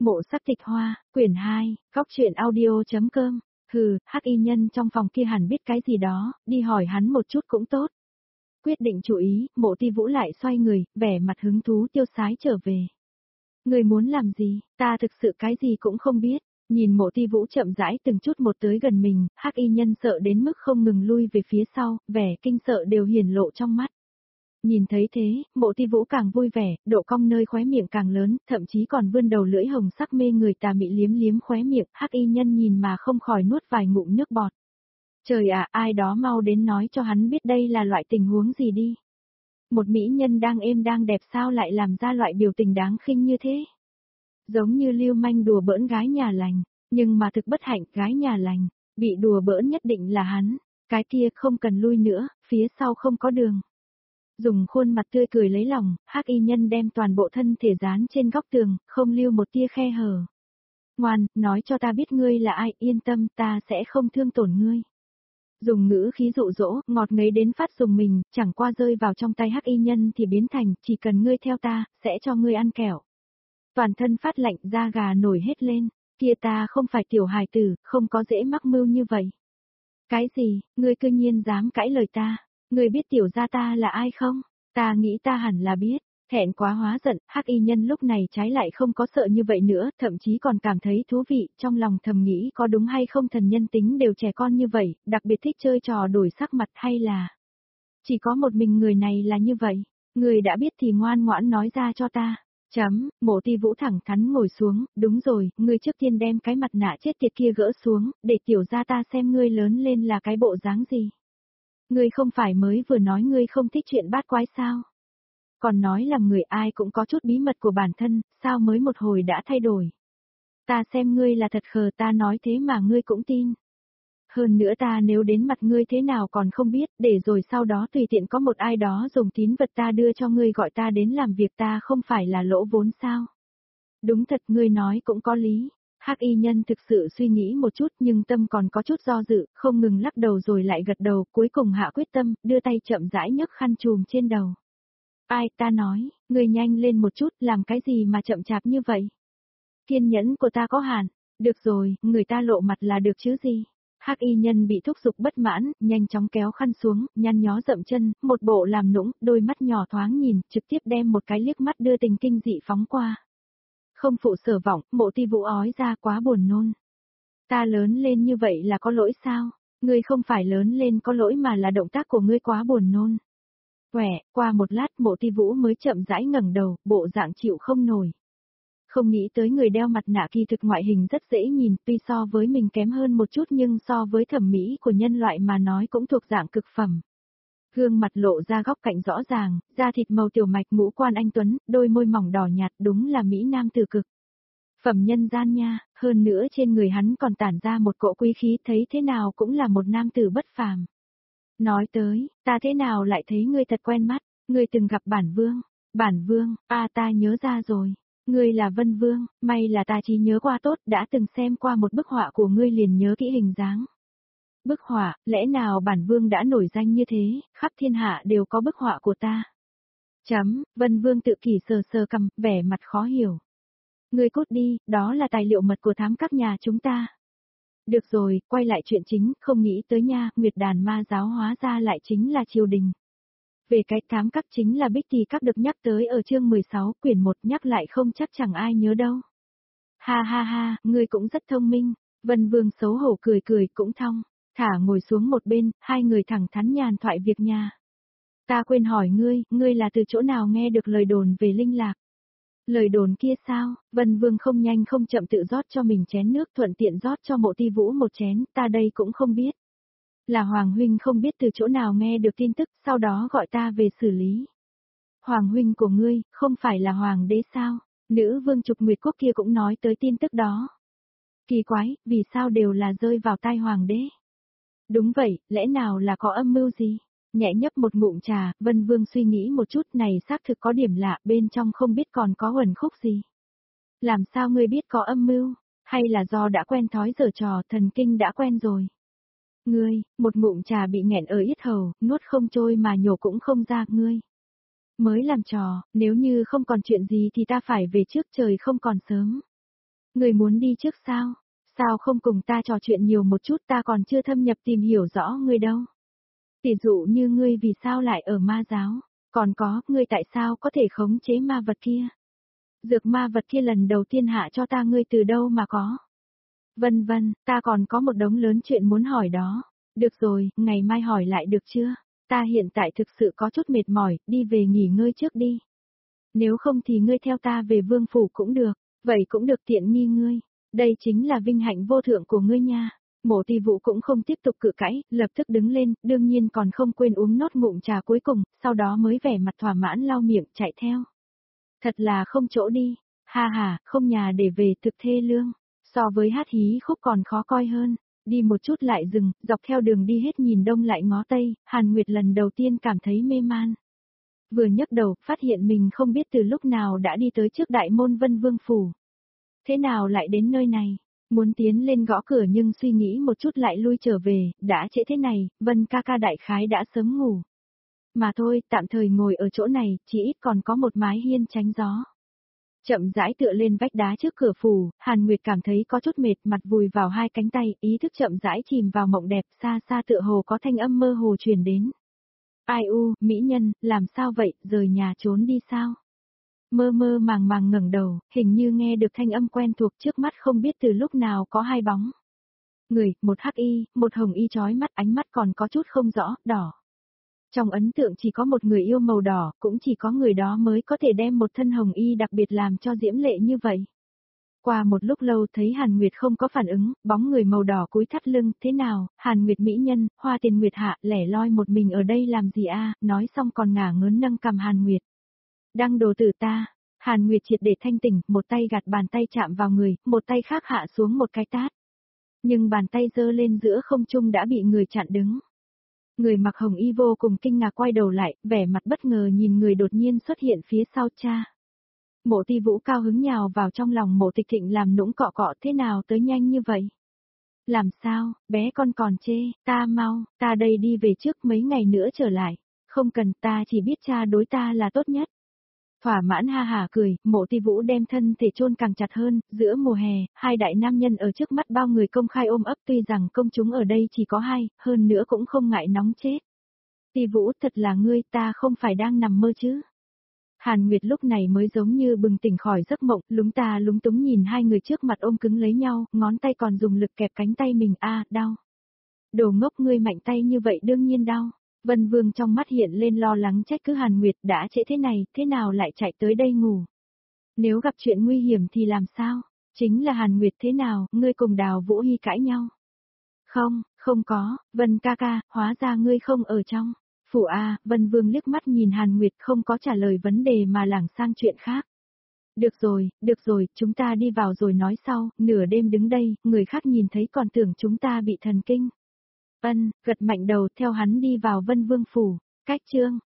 Mộ Sắc Tịch Hoa, quyển 2, góc truyện audio.com. Hừ, Hắc y nhân trong phòng kia hẳn biết cái gì đó, đi hỏi hắn một chút cũng tốt. Quyết định chú ý, Mộ Ti Vũ lại xoay người, vẻ mặt hứng thú tiêu sái trở về. Người muốn làm gì, ta thực sự cái gì cũng không biết. Nhìn Mộ Ti Vũ chậm rãi từng chút một tới gần mình, Hắc y nhân sợ đến mức không ngừng lui về phía sau, vẻ kinh sợ đều hiển lộ trong mắt. Nhìn thấy thế, Mộ Ti Vũ càng vui vẻ, độ cong nơi khóe miệng càng lớn, thậm chí còn vươn đầu lưỡi hồng sắc mê người tà mị liếm liếm khóe miệng, Hắc y nhân nhìn mà không khỏi nuốt vài ngụm nước bọt. Trời ạ, ai đó mau đến nói cho hắn biết đây là loại tình huống gì đi. Một mỹ nhân đang êm đang đẹp sao lại làm ra loại biểu tình đáng khinh như thế. Giống như lưu manh đùa bỡn gái nhà lành, nhưng mà thực bất hạnh gái nhà lành, bị đùa bỡn nhất định là hắn, cái kia không cần lui nữa, phía sau không có đường. Dùng khuôn mặt tươi cười lấy lòng, Hắc y nhân đem toàn bộ thân thể dán trên góc tường, không lưu một tia khe hở. Ngoan, nói cho ta biết ngươi là ai, yên tâm, ta sẽ không thương tổn ngươi. Dùng ngữ khí dụ dỗ, ngọt ngấy đến phát dùng mình, chẳng qua rơi vào trong tay Hắc y nhân thì biến thành, chỉ cần ngươi theo ta, sẽ cho ngươi ăn kẹo. Toàn thân phát lạnh, da gà nổi hết lên, kia ta không phải tiểu hài tử, không có dễ mắc mưu như vậy. Cái gì, ngươi cư nhiên dám cãi lời ta? Ngươi biết tiểu gia ta là ai không? Ta nghĩ ta hẳn là biết. Thẹn quá hóa giận, Hắc y nhân lúc này trái lại không có sợ như vậy nữa, thậm chí còn cảm thấy thú vị, trong lòng thầm nghĩ có đúng hay không thần nhân tính đều trẻ con như vậy, đặc biệt thích chơi trò đổi sắc mặt hay là... Chỉ có một mình người này là như vậy, người đã biết thì ngoan ngoãn nói ra cho ta. Mộ Ti Vũ thẳng thắn ngồi xuống, đúng rồi, ngươi trước tiên đem cái mặt nạ chết tiệt kia gỡ xuống, để tiểu gia ta xem ngươi lớn lên là cái bộ dáng gì. Ngươi không phải mới vừa nói ngươi không thích chuyện bát quái sao? Còn nói là người ai cũng có chút bí mật của bản thân, sao mới một hồi đã thay đổi? Ta xem ngươi là thật khờ, ta nói thế mà ngươi cũng tin. Hơn nữa ta nếu đến mặt ngươi thế nào còn không biết, để rồi sau đó tùy tiện có một ai đó dùng tín vật ta đưa cho ngươi gọi ta đến làm việc, ta không phải là lỗ vốn sao? Đúng thật, ngươi nói cũng có lý. Hắc y nhân thực sự suy nghĩ một chút nhưng tâm còn có chút do dự, không ngừng lắc đầu rồi lại gật đầu, cuối cùng hạ quyết tâm, đưa tay chậm rãi nhấc khăn trùm trên đầu. Ai, ta nói, ngươi nhanh lên một chút, làm cái gì mà chậm chạp như vậy? Kiên nhẫn của ta có hạn, được rồi, người ta lộ mặt là được chứ gì? Hắc y nhân bị thúc giục bất mãn, nhanh chóng kéo khăn xuống, nhăn nhó dậm chân, một bộ làm nũng, đôi mắt nhỏ thoáng nhìn, trực tiếp đem một cái liếc mắt đưa tình kinh dị phóng qua. Không phụ sở vọng, Mộ Ti Vũ ói ra quá buồn nôn. Ta lớn lên như vậy là có lỗi sao? Ngươi không phải lớn lên có lỗi mà là động tác của ngươi quá buồn nôn. Quẻ, qua một lát Mộ Ti Vũ mới chậm rãi ngẩng đầu, bộ dạng chịu không nổi. Không nghĩ tới người đeo mặt nạ kỳ thực ngoại hình rất dễ nhìn, tuy so với mình kém hơn một chút nhưng so với thẩm mỹ của nhân loại mà nói cũng thuộc dạng cực phẩm. Gương mặt lộ ra góc cạnh rõ ràng, da thịt màu tiểu mạch, ngũ quan anh tuấn, đôi môi mỏng đỏ nhạt, đúng là mỹ nam từ cực. Phẩm nhân gian nha, hơn nữa trên người hắn còn tản ra một cỗ quý khí, thấy thế nào cũng là một nam tử bất phàm. Nói tới, ta thế nào lại thấy ngươi thật quen mắt, ngươi từng gặp bản vương, ta nhớ ra rồi. Ngươi là Vân Vương, may là ta trí nhớ qua tốt, đã từng xem qua một bức họa của ngươi liền nhớ kỹ hình dáng. Bức họa, lẽ nào bản vương đã nổi danh như thế, khắp thiên hạ đều có bức họa của ta. Vân Vương tự kỷ sờ sờ cằm, vẻ mặt khó hiểu. Ngươi cút đi, đó là tài liệu mật của thám các nhà chúng ta. Được rồi, quay lại chuyện chính, không nghĩ tới nha, Nguyệt Đàn Ma giáo hóa ra lại chính là triều đình. Về cái thám các chính là Bích Tỳ các được nhắc tới ở chương 16 quyển 1, nhắc lại không chắc chẳng ai nhớ đâu. Ha ha ha, ngươi cũng rất thông minh. Vân Vương xấu hổ cười cười cũng thong, thả ngồi xuống một bên, hai người thẳng thắn nhàn thoại việc nhà. Ta quên hỏi ngươi là từ chỗ nào nghe được lời đồn về linh lạc? Lời đồn kia sao? Vân Vương không nhanh không chậm tự rót cho mình chén nước, thuận tiện rót cho Mộ Ti Vũ một chén, ta đây cũng không biết. Là Hoàng huynh không biết từ chỗ nào nghe được tin tức, sau đó gọi ta về xử lý. Hoàng huynh của ngươi, không phải là hoàng đế sao? Nữ vương Trục Nguyệt Quốc kia cũng nói tới tin tức đó. Kỳ quái, vì sao đều là rơi vào tai hoàng đế? Đúng vậy, lẽ nào là có âm mưu gì? Nhẹ nhấp một ngụm trà, Vân Vương suy nghĩ một chút, này xác thực có điểm lạ, bên trong không biết còn có uẩn khúc gì. Làm sao ngươi biết có âm mưu? Hay là do đã quen thói giở trò, thần kinh đã quen rồi? Ngươi, một ngụm trà bị nghẹn ở yết hầu, nuốt không trôi mà nhổ cũng không ra, ngươi. Mới làm trò, nếu như không còn chuyện gì thì ta phải về trước, trời không còn sớm. Người muốn đi trước sao? Sao không cùng ta trò chuyện nhiều một chút, ta còn chưa thâm nhập tìm hiểu rõ ngươi đâu. Tỷ dụ như ngươi vì sao lại ở ma giáo, còn có, ngươi tại sao có thể khống chế ma vật kia? Dược ma vật kia lần đầu tiên hạ cho ta ngươi từ đâu mà có? Vân vân, ta còn có một đống lớn chuyện muốn hỏi đó. Được rồi, ngày mai hỏi lại được chưa? Ta hiện tại thực sự có chút mệt mỏi, đi về nghỉ ngơi trước đi. Nếu không thì ngươi theo ta về vương phủ cũng được, vậy cũng được, tiện nghi ngươi. Đây chính là vinh hạnh vô thượng của ngươi nha. Mộ Ti Vũ cũng không tiếp tục cự cãi, lập tức đứng lên, đương nhiên còn không quên uống nốt ngụm trà cuối cùng, sau đó mới vẻ mặt thỏa mãn lau miệng chạy theo. Thật là không chỗ đi, ha ha, không nhà để về, thực thê lương, so với hát hí khúc còn khó coi hơn. Đi một chút lại dừng, dọc theo đường đi hết nhìn đông lại ngó tây, Hàn Nguyệt lần đầu tiên cảm thấy mê man. Vừa nhấc đầu, phát hiện mình không biết từ lúc nào đã đi tới trước đại môn Vân Vương Phủ. Thế nào lại đến nơi này? Muốn tiến lên gõ cửa nhưng suy nghĩ một chút lại lui trở về, đã trễ thế này, Vân ca ca đại khái đã sớm ngủ. Mà thôi, tạm thời ngồi ở chỗ này, chỉ ít còn có một mái hiên tránh gió. Chậm rãi tựa lên vách đá trước cửa phủ, Hàn Nguyệt cảm thấy có chút mệt, mặt vùi vào hai cánh tay, ý thức chậm rãi chìm vào mộng đẹp, xa xa tựa hồ có thanh âm mơ hồ truyền đến. Ai u, mỹ nhân, làm sao vậy, rời nhà trốn đi sao? Mơ mơ màng màng ngẩng đầu, hình như nghe được thanh âm quen thuộc, trước mắt không biết từ lúc nào có hai bóng. Người, một hắc y, một hồng y chói mắt, ánh mắt còn có chút không rõ, đỏ. Trong ấn tượng chỉ có một người yêu màu đỏ, cũng chỉ có người đó mới có thể đem một thân hồng y đặc biệt làm cho diễm lệ như vậy. Qua một lúc lâu thấy Hàn Nguyệt không có phản ứng, bóng người màu đỏ cúi thắt lưng, thế nào, Hàn Nguyệt mỹ nhân, hoa tiền Nguyệt hạ, lẻ loi một mình ở đây làm gì a? Nói xong còn ngả ngớn nâng cầm Hàn Nguyệt. Đăng đồ tử ta, Hàn Nguyệt triệt để thanh tỉnh, một tay gạt bàn tay chạm vào người, một tay khác hạ xuống một cái tát. Nhưng bàn tay giơ lên giữa không trung đã bị người chặn đứng. Người mặc hồng y vô cùng kinh ngạc quay đầu lại, vẻ mặt bất ngờ nhìn người đột nhiên xuất hiện phía sau cha. Mộ Ti Vũ cao hứng nhào vào trong lòng Mộ Tịch Thịnh làm nũng cọ cọ, thế nào tới nhanh như vậy? Làm sao, bé con còn chê, ta mau, ta đây đi về trước mấy ngày nữa trở lại. Không cần, ta chỉ biết cha đối ta là tốt nhất. Thỏa mãn ha hả cười, Mộ Ti Vũ đem thân thể chôn càng chặt hơn, giữa mùa hè, hai đại nam nhân ở trước mắt bao người công khai ôm ấp, tuy rằng công chúng ở đây chỉ có hai, hơn nữa cũng không ngại nóng chết. Ti Vũ, thật là ngươi, ta không phải đang nằm mơ chứ. Hàn Nguyệt lúc này mới giống như bừng tỉnh khỏi giấc mộng, lúng ta lúng túng nhìn hai người trước mặt ôm cứng lấy nhau, ngón tay còn dùng lực kẹp cánh tay mình, đau. Đồ ngốc, ngươi mạnh tay như vậy đương nhiên đau. Vân Vương trong mắt hiện lên lo lắng, trách cứ Hàn Nguyệt, đã trễ thế này, thế nào lại chạy tới đây ngủ? Nếu gặp chuyện nguy hiểm thì làm sao? Chính là Hàn Nguyệt, thế nào, ngươi cùng Đào Vũ Hy cãi nhau? Không, không có, Vân ca ca, hóa ra ngươi không ở trong. Phủ Vân Vương liếc mắt nhìn Hàn Nguyệt không có trả lời vấn đề mà lảng sang chuyện khác. Được rồi, chúng ta đi vào rồi nói sau, nửa đêm đứng đây, người khác nhìn thấy còn tưởng chúng ta bị thần kinh. Gật mạnh đầu theo hắn đi vào Vân Vương phủ. Cách chương